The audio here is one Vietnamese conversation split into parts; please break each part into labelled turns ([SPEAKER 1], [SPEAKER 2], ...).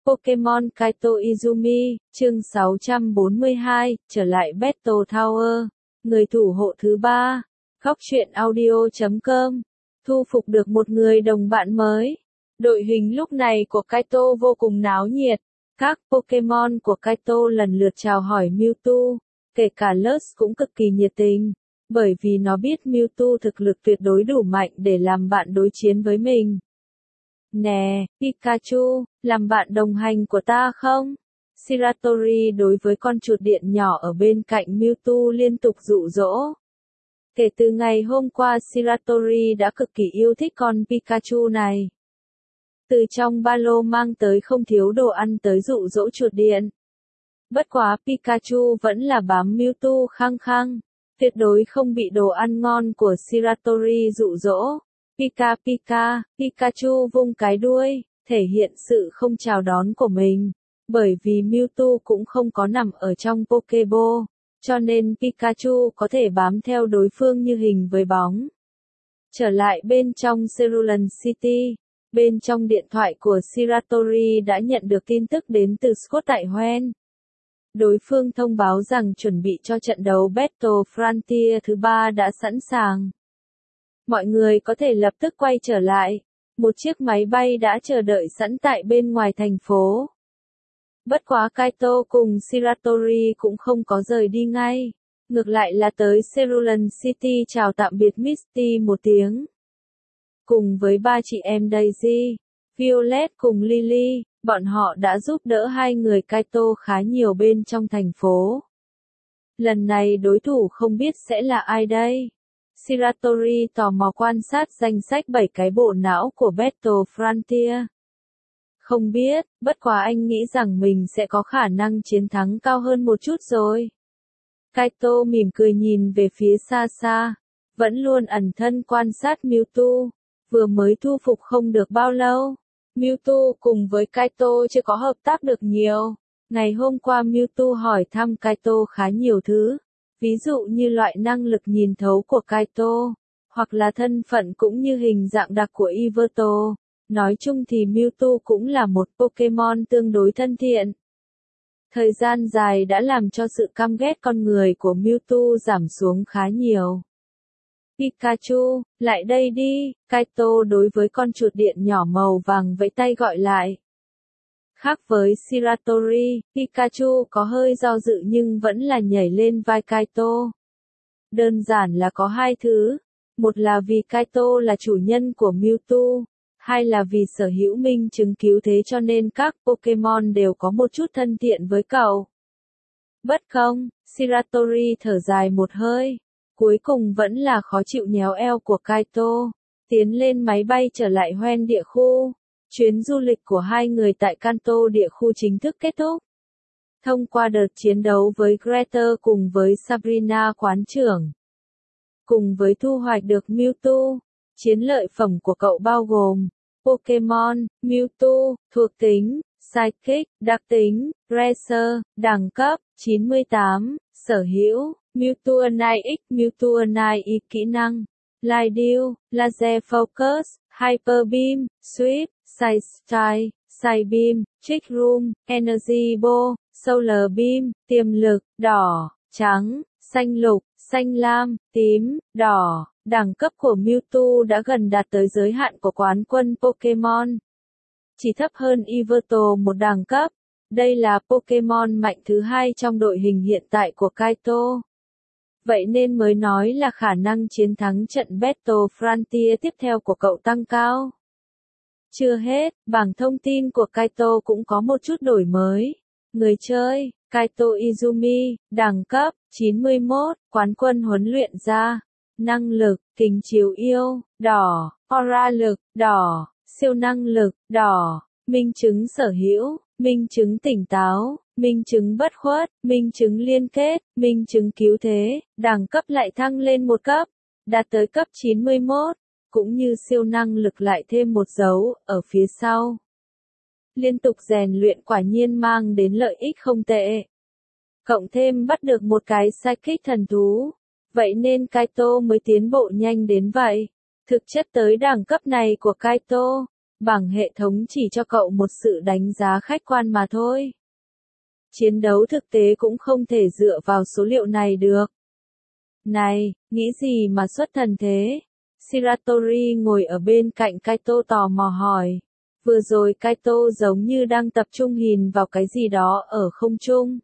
[SPEAKER 1] Pokemon Kaito Izumi, chương 642, trở lại Battle Tower, người thủ hộ thứ 3, Góc truyện audio.com, thu phục được một người đồng bạn mới. Đội hình lúc này của Kaito vô cùng náo nhiệt, các Pokemon của Kaito lần lượt chào hỏi Mewtwo, kể cả Luz cũng cực kỳ nhiệt tình, bởi vì nó biết Mewtwo thực lực tuyệt đối đủ mạnh để làm bạn đối chiến với mình. Nè, Pikachu, làm bạn đồng hành của ta không? Shiratori đối với con chuột điện nhỏ ở bên cạnh Mewtwo liên tục dụ dỗ. Kể từ ngày hôm qua Shiratori đã cực kỳ yêu thích con Pikachu này. Từ trong ba lô mang tới không thiếu đồ ăn tới dụ dỗ chuột điện. Bất quá Pikachu vẫn là bám Mewtwo khăng khăng, tuyệt đối không bị đồ ăn ngon của Shiratori dụ dỗ. Pika Pika, Pikachu vung cái đuôi, thể hiện sự không chào đón của mình. Bởi vì Mewtwo cũng không có nằm ở trong Pokeball, cho nên Pikachu có thể bám theo đối phương như hình với bóng. Trở lại bên trong Cerulean City, bên trong điện thoại của Shiratori đã nhận được tin tức đến từ Scott tại Hoenn. Đối phương thông báo rằng chuẩn bị cho trận đấu Battle Frontier thứ 3 đã sẵn sàng. Mọi người có thể lập tức quay trở lại. Một chiếc máy bay đã chờ đợi sẵn tại bên ngoài thành phố. Bất quá Kaito cùng Shiratori cũng không có rời đi ngay. Ngược lại là tới Cerulean City chào tạm biệt Misty một tiếng. Cùng với ba chị em Daisy, Violet cùng Lily, bọn họ đã giúp đỡ hai người Kaito khá nhiều bên trong thành phố. Lần này đối thủ không biết sẽ là ai đây? Shiratori tò mò quan sát danh sách 7 cái bộ não của Battle Frontier. Không biết, bất quá anh nghĩ rằng mình sẽ có khả năng chiến thắng cao hơn một chút rồi. Kaito mỉm cười nhìn về phía xa xa, vẫn luôn ẩn thân quan sát Mewtwo, vừa mới thu phục không được bao lâu. Mewtwo cùng với Kaito chưa có hợp tác được nhiều. Ngày hôm qua Mewtwo hỏi thăm Kaito khá nhiều thứ. Ví dụ như loại năng lực nhìn thấu của Kaito, hoặc là thân phận cũng như hình dạng đặc của Yveltal. Nói chung thì Mewtwo cũng là một Pokemon tương đối thân thiện. Thời gian dài đã làm cho sự căm ghét con người của Mewtwo giảm xuống khá nhiều. Pikachu, lại đây đi, Kaito đối với con chuột điện nhỏ màu vàng vẫy tay gọi lại. Khác với Shiratori, Pikachu có hơi do dự nhưng vẫn là nhảy lên vai Kaito. Đơn giản là có hai thứ. Một là vì Kaito là chủ nhân của Mewtwo. Hai là vì sở hữu minh chứng cứu thế cho nên các Pokemon đều có một chút thân thiện với cậu. Bất công, Shiratori thở dài một hơi. Cuối cùng vẫn là khó chịu nhéo eo của Kaito. Tiến lên máy bay trở lại Hoenn địa khu. Chuyến du lịch của hai người tại Kanto địa khu chính thức kết thúc. Thông qua đợt chiến đấu với Greater cùng với Sabrina quán trưởng. Cùng với thu hoạch được Mewtwo, chiến lợi phẩm của cậu bao gồm Pokemon, Mewtwo, thuộc tính, Psychic, đặc tính, Racer, đẳng cấp, 98, sở hữu, Mewtwo Nike X, Mewtwo Nike kỹ năng, Light Deal, Laser Focus, Hyper Beam, Sweep, Side Style, Side Beam, Trick Room, Energy Ball, Solar Beam, tiềm lực, đỏ, trắng, xanh lục, xanh lam, tím, đỏ. Đẳng cấp của Mewtwo đã gần đạt tới giới hạn của quán quân Pokemon. Chỉ thấp hơn Yveltal một đẳng cấp. Đây là Pokemon mạnh thứ hai trong đội hình hiện tại của Kaito. Vậy nên mới nói là khả năng chiến thắng trận Battle Frontier tiếp theo của cậu tăng cao. Chưa hết, bảng thông tin của Kaito cũng có một chút đổi mới. Người chơi, Kaito Izumi, đẳng cấp, 91, quán quân huấn luyện ra. Năng lực, kính chiếu yêu, đỏ, aura lực, đỏ, siêu năng lực, đỏ, minh chứng sở hữu, minh chứng tỉnh táo, minh chứng bất khuất, minh chứng liên kết, minh chứng cứu thế, đẳng cấp lại thăng lên một cấp, đạt tới cấp 91, cũng như siêu năng lực lại thêm một dấu, ở phía sau. Liên tục rèn luyện quả nhiên mang đến lợi ích không tệ. Cộng thêm bắt được một cái Psychic thần thú. Vậy nên Kaito mới tiến bộ nhanh đến vậy. Thực chất tới đẳng cấp này của Kaito, Bảng hệ thống chỉ cho cậu một sự đánh giá khách quan mà thôi. Chiến đấu thực tế cũng không thể dựa vào số liệu này được. Này, nghĩ gì mà xuất thần thế? Shiratori ngồi ở bên cạnh Kaito tò mò hỏi. Vừa rồi Kaito giống như đang tập trung nhìn vào cái gì đó ở không trung.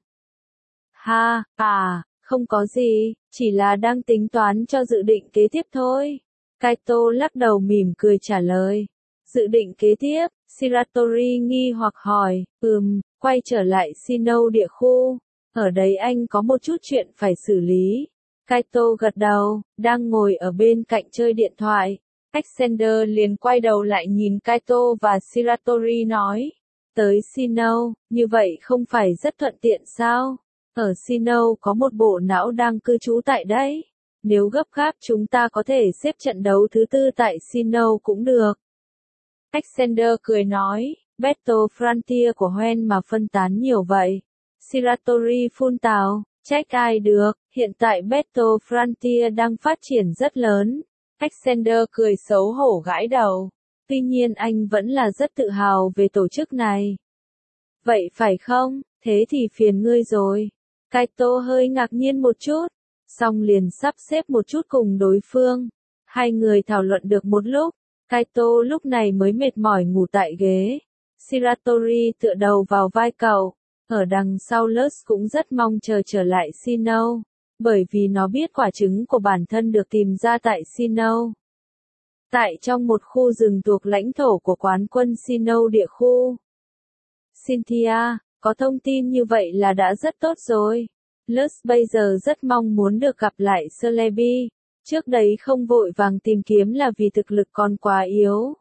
[SPEAKER 1] Ha, không có gì, chỉ là đang tính toán cho dự định kế tiếp thôi. Kaito lắc đầu mỉm cười trả lời. Dự định kế tiếp, Shiratori nghi hoặc hỏi, quay trở lại Sinnoh địa khu. Ở đấy anh có một chút chuyện phải xử lý. Kaito gật đầu, đang ngồi ở bên cạnh chơi điện thoại. Alexander liền quay đầu lại nhìn Kaito và Shiratori nói. Tới Sinnoh, như vậy không phải rất thuận tiện sao? Ở Sinnoh có một bộ não đang cư trú tại đấy. Nếu gấp gáp chúng ta có thể xếp trận đấu thứ 4 tại Sinnoh cũng được. Alexander cười nói, Battle Frontier của Hoenn mà phân tán nhiều vậy. Shiratori phun tào, trách ai được, hiện tại Battle Frontier đang phát triển rất lớn. Alexander cười xấu hổ gãi đầu. Tuy nhiên anh vẫn là rất tự hào về tổ chức này. Vậy phải không? Thế thì phiền ngươi rồi. Kaito hơi ngạc nhiên một chút, xong liền sắp xếp một chút cùng đối phương. Hai người thảo luận được một lúc, Kaito lúc này mới mệt mỏi ngủ tại ghế. Shiratori tựa đầu vào vai cậu. Ở đằng sau Lutz cũng rất mong chờ trở lại Sinnoh, bởi vì nó biết quả trứng của bản thân được tìm ra tại Sinnoh. Tại trong một khu rừng thuộc lãnh thổ của quán quân Sinnoh địa khu. Cynthia, có thông tin như vậy là đã rất tốt rồi. Lutz bây giờ rất mong muốn được gặp lại Celebi. Trước đấy không vội vàng tìm kiếm là vì thực lực còn quá yếu.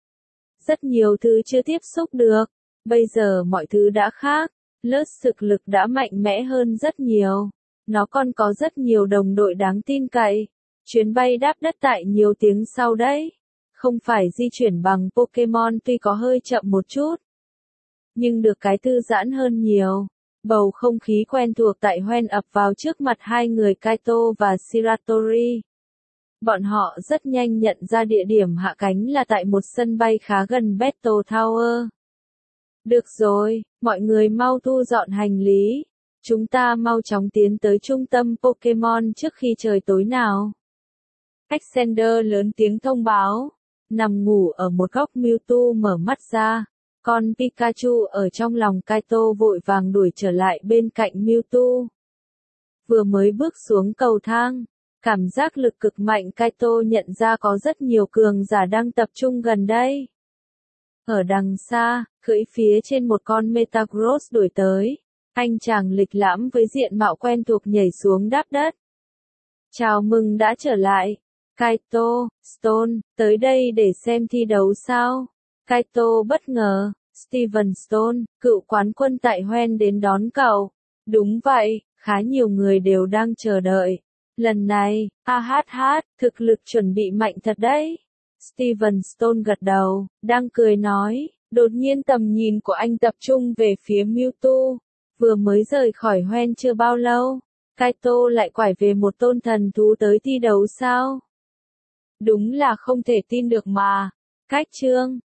[SPEAKER 1] Rất nhiều thứ chưa tiếp xúc được. Bây giờ mọi thứ đã khác. Lutz thực lực đã mạnh mẽ hơn rất nhiều. Nó còn có rất nhiều đồng đội đáng tin cậy. Chuyến bay đáp đất tại nhiều tiếng sau đấy. Không phải di chuyển bằng Pokemon tuy có hơi chậm một chút. Nhưng được cái thư giãn hơn nhiều. Bầu không khí quen thuộc tại Hoenn ập vào trước mặt hai người Kaito và Shiratori. Bọn họ rất nhanh nhận ra địa điểm hạ cánh là tại một sân bay khá gần Battle Tower. Được rồi, mọi người mau thu dọn hành lý. Chúng ta mau chóng tiến tới trung tâm Pokemon trước khi trời tối nào. Alexander lớn tiếng thông báo. Nằm ngủ ở một góc Mewtwo mở mắt ra. Con Pikachu ở trong lòng Kaito vội vàng đuổi trở lại bên cạnh Mewtwo. Vừa mới bước xuống cầu thang, cảm giác lực cực mạnh Kaito nhận ra có rất nhiều cường giả đang tập trung gần đây. Ở đằng xa, cưỡi phía trên một con Metagross đuổi tới. Anh chàng lịch lãm với diện mạo quen thuộc nhảy xuống đáp đất. Chào mừng đã trở lại. Kaito, Stone, tới đây để xem thi đấu sao? Kaito bất ngờ, Steven Stone, cựu quán quân tại Hoenn đến đón cậu. Đúng vậy, khá nhiều người đều đang chờ đợi. Lần này, thực lực chuẩn bị mạnh thật đấy. Steven Stone gật đầu, đang cười nói, đột nhiên tầm nhìn của anh tập trung về phía Mewtwo. Vừa mới rời khỏi Hoenn chưa bao lâu, Kaito lại quải về một tôn thần thú tới thi đấu sao? Đúng là không thể tin được mà. Cách chương